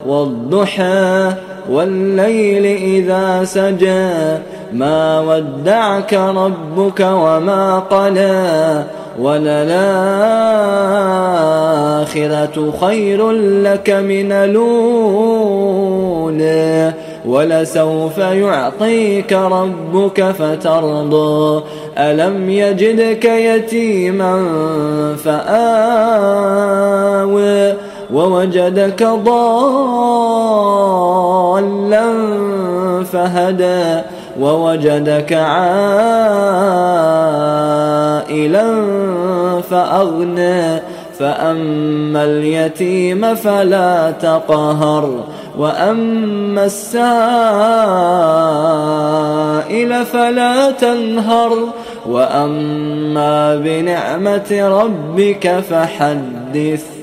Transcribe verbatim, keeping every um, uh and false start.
والضحى والليل إذا سجى ما ودعك ربك وما قلى وللآخرة خير لك من الأولى ولسوف يعطيك ربك فترضى ألم يجدك يتيما فآوى ووجدك ضالا فهدى ووجدك عائلا فأغنى فأما اليتيم فلا تقهر وأما السائل فلا تنهر وأما بنعمة ربك فحدث.